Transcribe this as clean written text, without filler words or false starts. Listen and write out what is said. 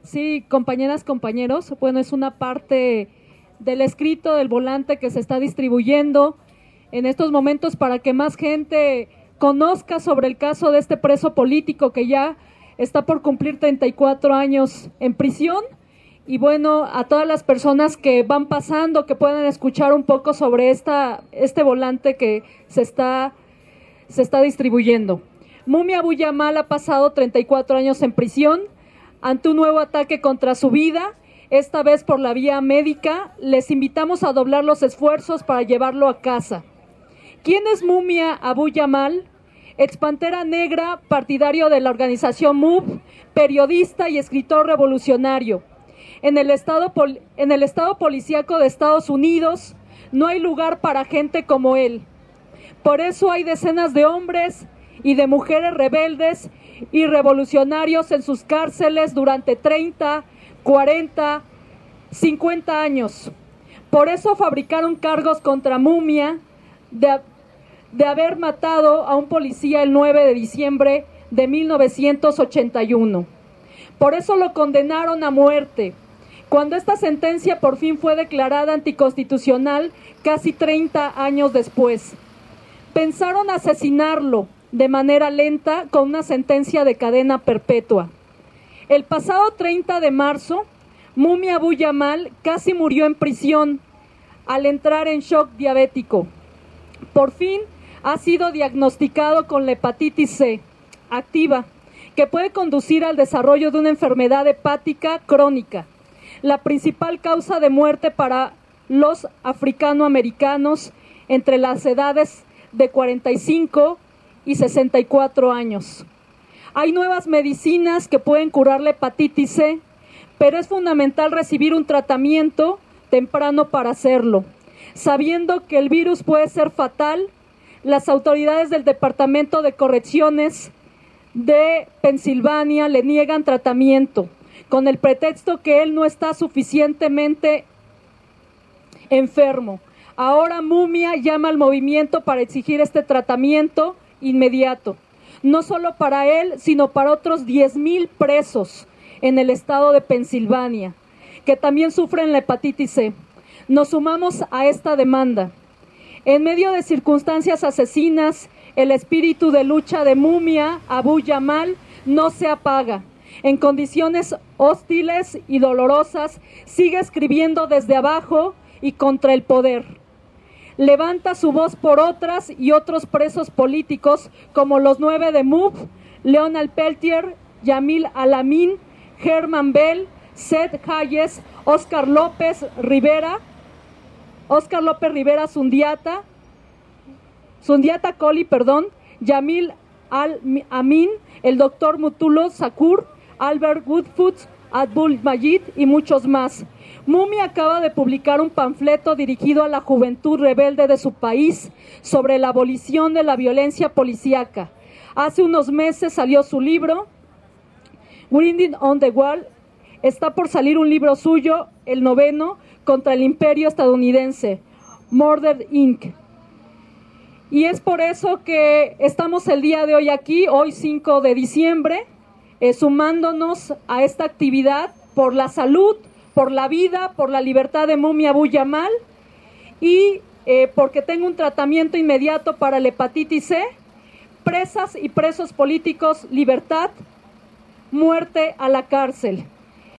Sí, compañeras, compañeros, bueno, es una parte del escrito del volante que se está distribuyendo en estos momentos para que más gente conozca sobre el caso de este preso político que ya está por cumplir 34 años en prisión. Y bueno, a todas las personas que van pasando, que puedan escuchar un poco sobre este volante que se está distribuyendo. Mumia Abu Jamal ha pasado 34 años en prisión ante un nuevo ataque contra su vida, esta vez por la vía médica. Les invitamos a doblar los esfuerzos para llevarlo a casa. ¿Quién es Mumia Abu Jamal? Ex Pantera Negra, partidario de la organización MOVE, periodista y escritor revolucionario. En el estado policíaco de Estados Unidos no hay lugar para gente como él. Por eso hay decenas de hombres y de mujeres rebeldes y revolucionarios en sus cárceles durante 30, 40, 50 años. Por eso fabricaron cargos contra Mumia de haber matado a un policía el 9 de diciembre de 1981. Por eso lo condenaron a muerte. Cuando esta sentencia por fin fue declarada anticonstitucional, casi 30 años después, pensaron asesinarlo de manera lenta con una sentencia de cadena perpetua. El pasado 30 de marzo, Mumia Abu Jamal casi murió en prisión al entrar en shock diabético. Por fin ha sido diagnosticado con la hepatitis C activa, que puede conducir al desarrollo de una enfermedad hepática crónica, la principal causa de muerte para los africanoamericanos entre las edades de 45 y 64 años. Hay nuevas medicinas que pueden curar la hepatitis C, pero es fundamental recibir un tratamiento temprano para hacerlo. Sabiendo que el virus puede ser fatal, las autoridades del Departamento de Correcciones de Pensilvania le niegan tratamiento, con el pretexto que él no está suficientemente enfermo. Ahora Mumia llama al movimiento para exigir este tratamiento inmediato, no solo para él, sino para otros 10,000 presos en el estado de Pensilvania, que también sufren la hepatitis C. Nos sumamos a esta demanda. En medio de circunstancias asesinas, el espíritu de lucha de Mumia Abu Jamal no se apaga. En condiciones hostiles y dolorosas, sigue escribiando desde abajo y contra el poder. Levanta su voz por otras y otros presos políticos como los 9 de MOVE, Leonard Peltier, Yamil Al-Amin, Herman Bell, Seth Hayes, Óscar López Rivera Sundiata Kohli, Yamil Al-Amin, el doctor Mutulu Shakur, Albert Woodfoot, Abdul Majid y muchos más. Mumia acaba de publicar un panfleto dirigido a la juventud rebelde de su país sobre la abolición de la violencia policíaca. Hace unos meses salió su libro, Writing on the Wall. Está por salir un libro suyo, el 9º, contra el imperio estadounidense, Murder Inc. Y es por eso que estamos el día de hoy aquí, hoy 5 de diciembre, sumándonos a esta actividad por la salud, por la vida, por la libertad de Mumia Abu Jamal y porque tenga un tratamiento inmediato para la hepatitis C. Presas y presos políticos, libertad, muerte a la cárcel.